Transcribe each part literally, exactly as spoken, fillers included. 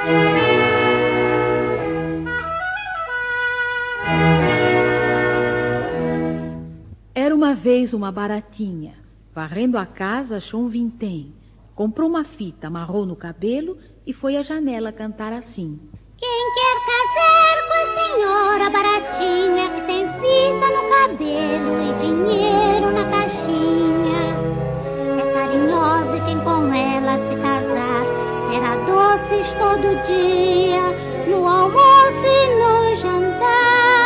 Era uma vez uma baratinha, varrendo a casa achou um vintém, comprou uma fita, amarrou no cabelo e foi à janela cantar assim: quem quer casar com a senhora baratinha, que tem fita no cabelo e dinheiro na caixinha, é carinhosa e quem com ela se casar terá doces todo dia, no almoço e no jantar.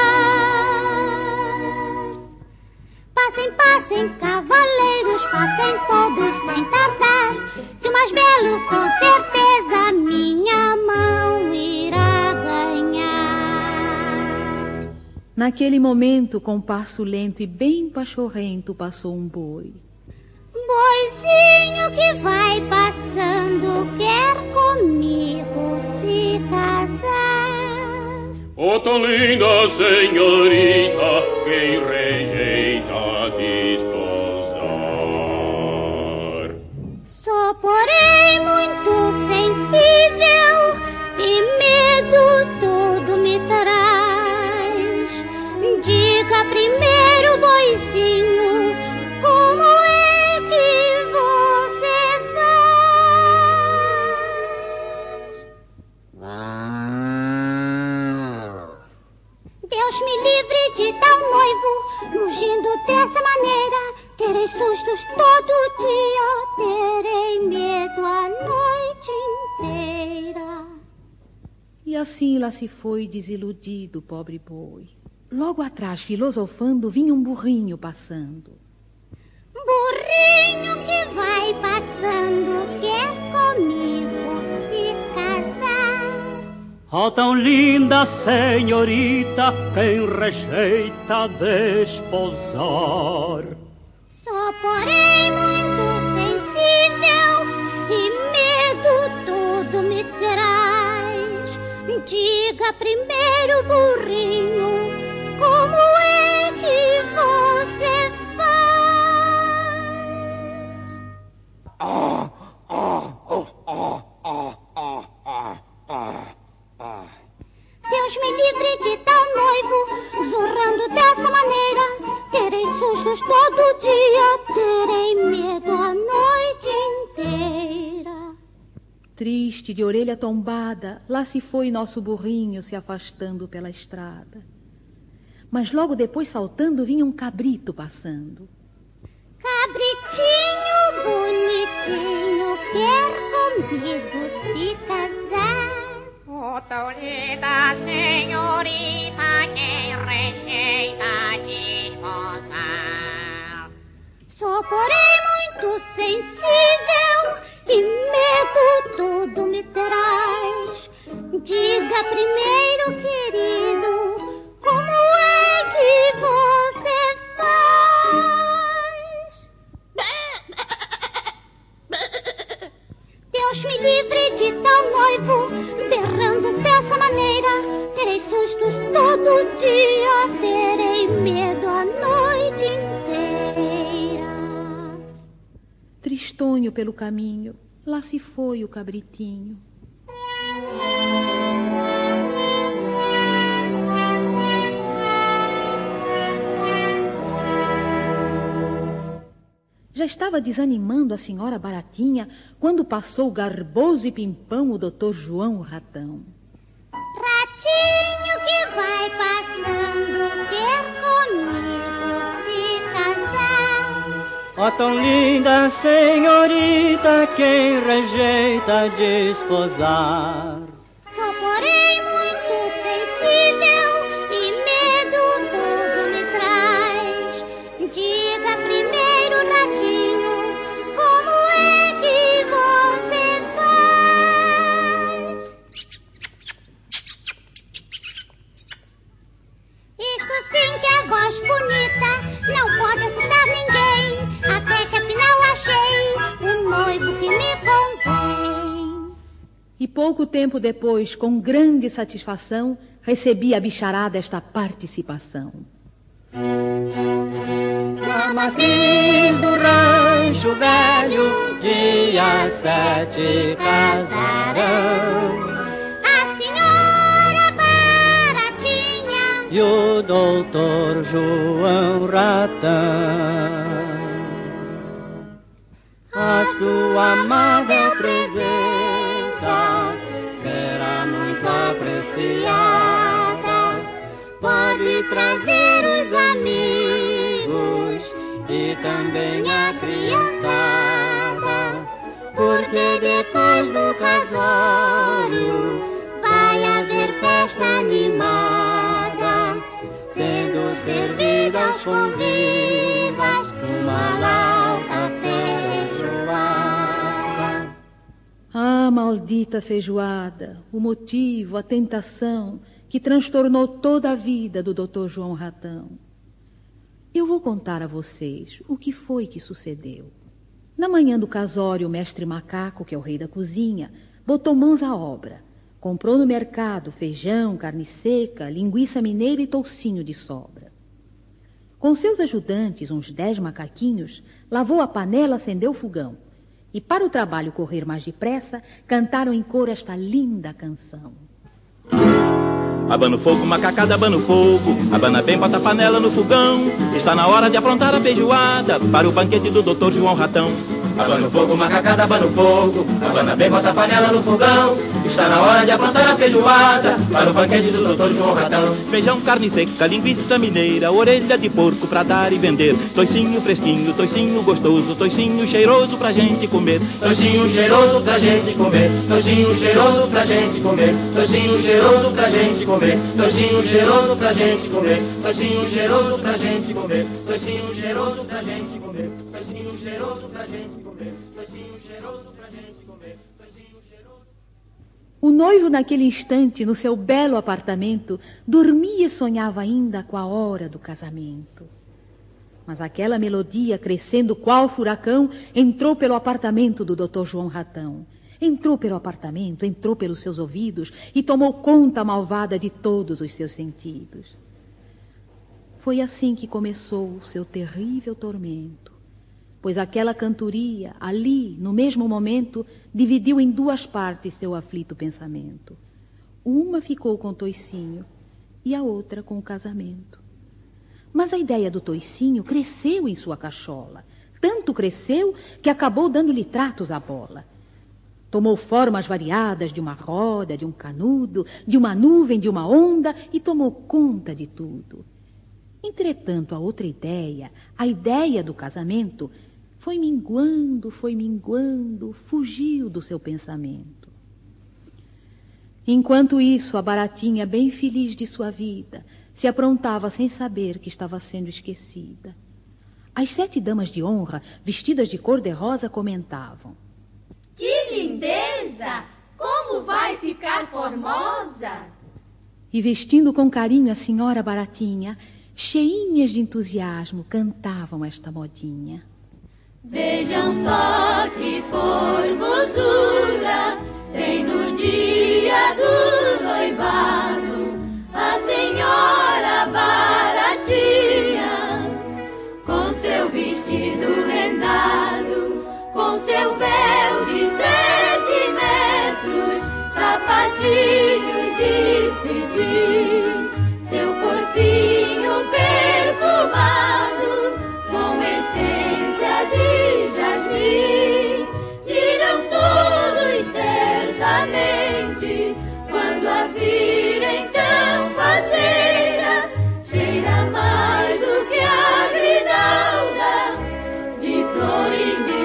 Passem, passem, cavaleiros, passem todos sem tardar, que o mais belo com certeza minha mão irá ganhar. Naquele momento, com passo lento e bem pachorrento, passou um boi. Boizinho que vai passando, quer comigo se casar. Oh, tão linda senhorita, quem rejeita desposar. Sou, porém, muito sensível e medo tudo me traz. Diga primeiro, boizinho, como é que você faz? Deus me livre de tal noivo, mugindo dessa maneira. Terei sustos todo dia, terei medo a noite inteira. E assim lá se foi desiludido o pobre boi. Logo atrás, filosofando, vinha um burrinho passando. Burrinho que vai passando, quer comigo se casar. Oh, tão linda senhorita, quem rejeita desposar. Sou, porém, muito sensível e medo tudo me traz. Diga primeiro, burrinho, como é que você faz? Ah, ah, oh, ah, ah, ah, ah, ah, ah. Deus me livre de tal noivo, zurrando dessa maneira. Terei sustos todo dia, terei medo a noite inteira. Triste, de orelha tombada, lá se foi nosso burrinho se afastando pela estrada. Mas logo depois, saltando, vinha um cabrito passando. Cabritinho bonitinho, quer comigo se casar. Oh, tão linda senhorita, quem rejeita desposar. Sou, porém, muito sensível e medo tudo me traz. Diga primeiro, querido, como é que você faz? Deus me livre de tal noivo, berrando dessa maneira. Terei sustos todo dia, terei medo a noite inteira. Tristonho pelo caminho, lá se foi o cabritinho. Já estava desanimando a senhora baratinha quando passou garboso e pimpão o doutor João o Ratão. Ratinho que vai passando, quer comigo se casar. Oh, tão linda senhorita, quem rejeita desposar. Sou, porém, muito sensível e medo tudo me traz. Diga primeiro, ratinho, como é que você faz? Isto sim que é voz bonita, não pode assustar ninguém. Até que afinal achei o noivo que me convém. E pouco tempo depois, com grande satisfação, recebi a bicharada esta participação. Na matriz do rancho velho, dia sete casarão. e o doutor João Ratão. A sua amável presença será muito apreciada. Pode trazer os amigos e também a criançada, porque depois do casório vai haver festa animada, sendo servidas com vivas uma lauta feijoada. Ah, maldita feijoada, o motivo, a tentação que transtornou toda a vida do doutor João Ratão. Eu vou contar a vocês o que foi que sucedeu. Na manhã do casório, o mestre Macaco, que é o rei da cozinha, botou mãos à obra. Comprou no mercado feijão, carne seca, linguiça mineira e toucinho de sobra. Com seus ajudantes, uns dez macaquinhos, lavou a panela, acendeu o fogão. E, para o trabalho correr mais depressa, cantaram em coro esta linda canção. Abana o fogo, macacada, abana o fogo, abana bem, bota a panela no fogão. Está na hora de aprontar a feijoada para o banquete do doutor João Ratão. Abana o fogo, macacada, abana o fogo, abana bem, bota a panela no fogão. Está na hora de aprontar a feijoada para o banquete do doutor João Ratão. Feijão, carne seca, linguiça mineira, orelha de porco pra dar e vender. Toicinho fresquinho, toicinho gostoso, toicinho cheiroso pra gente comer. Toicinho cheiroso pra gente comer, toicinho cheiroso pra gente comer, toicinho cheiroso pra gente comer, toicinho cheiroso pra gente comer, toicinho cheiroso pra gente comer, toicinho cheiroso pra gente comer, toicinho cheiroso pra gente comer. O noivo, naquele instante, no seu belo apartamento, dormia e sonhava ainda com a hora do casamento. Mas aquela melodia, crescendo qual furacão, entrou pelo apartamento do doutor João Ratão. Entrou pelo apartamento, entrou pelos seus ouvidos e tomou conta malvada de todos os seus sentidos. Foi assim que começou o seu terrível tormento. Pois aquela cantoria, ali, no mesmo momento, dividiu em duas partes seu aflito pensamento. Uma ficou com o toicinho e a outra com o casamento. Mas a ideia do toicinho cresceu em sua cachola. Tanto cresceu que acabou dando-lhe tratos à bola. Tomou formas variadas de uma roda, de um canudo, de uma nuvem, de uma onda e tomou conta de tudo. Entretanto, a outra ideia, a ideia do casamento, foi minguando, foi minguando, fugiu do seu pensamento. Enquanto isso, a Baratinha, bem feliz de sua vida, se aprontava sem saber que estava sendo esquecida. As sete damas de honra, vestidas de cor-de-rosa, comentavam: Que lindeza! Como vai ficar formosa! E vestindo com carinho a senhora Baratinha, cheinhas de entusiasmo, cantavam esta modinha. Vejam só que formosura tem no dia do noivado a senhora Baratinha, com seu vestido rendado, com seu véu de sete metros, sapatinhos de cetim, seu corpinho perfumado com essência de jasmim. Dirão todos certamente, quando a virem tão faceira, cheira mais do que a grinalda de flores de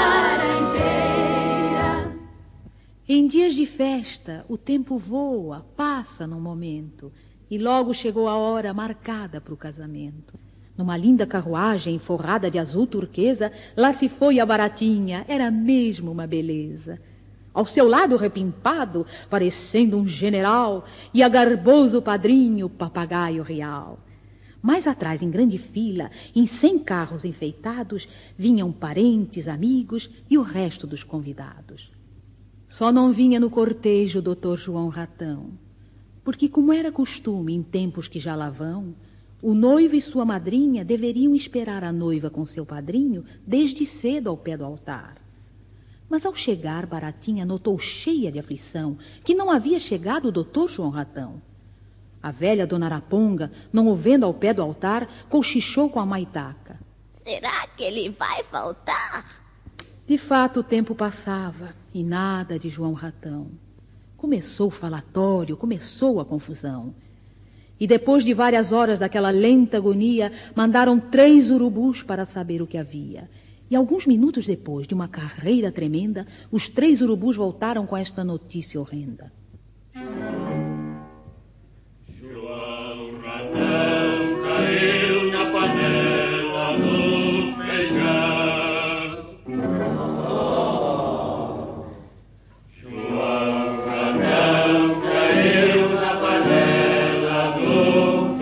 laranjeira. Em dias de festa, o tempo voa, passa num momento, e logo chegou a hora marcada para o casamento. Numa linda carruagem forrada de azul turquesa, lá se foi a Baratinha, era mesmo uma beleza. Ao seu lado repimpado, parecendo um general, e a garboso padrinho, papagaio real. Mais atrás, em grande fila, em cem carros enfeitados, vinham parentes, amigos e o resto dos convidados. Só não vinha no cortejo o doutor João Ratão, porque, como era costume em tempos que já lá vão, o noivo e sua madrinha deveriam esperar a noiva com seu padrinho desde cedo ao pé do altar. Mas ao chegar, Baratinha notou cheia de aflição que não havia chegado o doutor João Ratão. A velha Dona Araponga, não o vendo ao pé do altar, cochichou com a maitaca. Será que ele vai voltar? De fato, o tempo passava e nada de João Ratão. Começou o falatório, começou a confusão. E depois de várias horas daquela lenta agonia, mandaram três urubus para saber o que havia. E alguns minutos depois de uma carreira tremenda, os três urubus voltaram com esta notícia horrenda. João Ratão caiu na panela do feijão. João Ratão caiu na panela do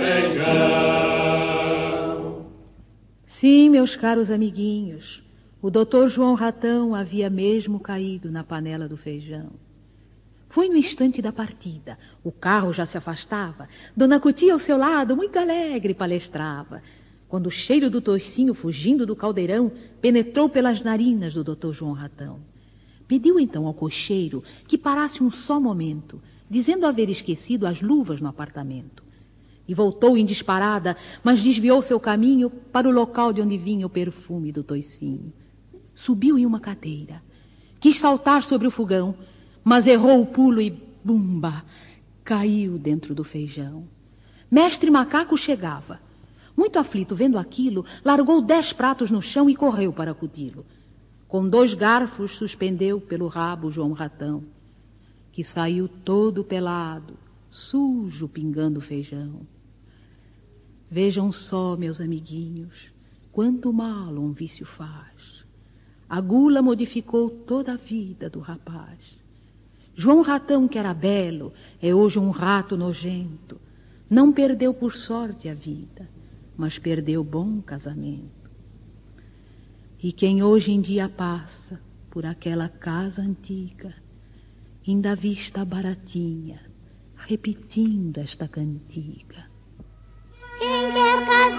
feijão. Sim, meus caros amiguinhos, o doutor João Ratão havia mesmo caído na panela do feijão. Foi no instante da partida. O carro já se afastava. Dona Cutia ao seu lado, muito alegre, palestrava. Quando o cheiro do toicinho fugindo do caldeirão penetrou pelas narinas do doutor João Ratão. Pediu então ao cocheiro que parasse um só momento, dizendo haver esquecido as luvas no apartamento. E voltou em disparada, mas desviou seu caminho para o local de onde vinha o perfume do toicinho. Subiu em uma cadeira. Quis saltar sobre o fogão, mas errou o pulo e, bumba, caiu dentro do feijão. Mestre Macaco chegava. Muito aflito vendo aquilo, largou dez pratos no chão e correu para acudi-lo. Com dois garfos suspendeu pelo rabo João Ratão, que saiu todo pelado, sujo, pingando feijão. Vejam só, meus amiguinhos, quanto mal um vício faz. A gula modificou toda a vida do rapaz. João Ratão, que era belo, é hoje um rato nojento. Não perdeu por sorte a vida, mas perdeu bom casamento. E quem hoje em dia passa por aquela casa antiga, ainda vista a baratinha, repetindo esta cantiga. Quem quer casar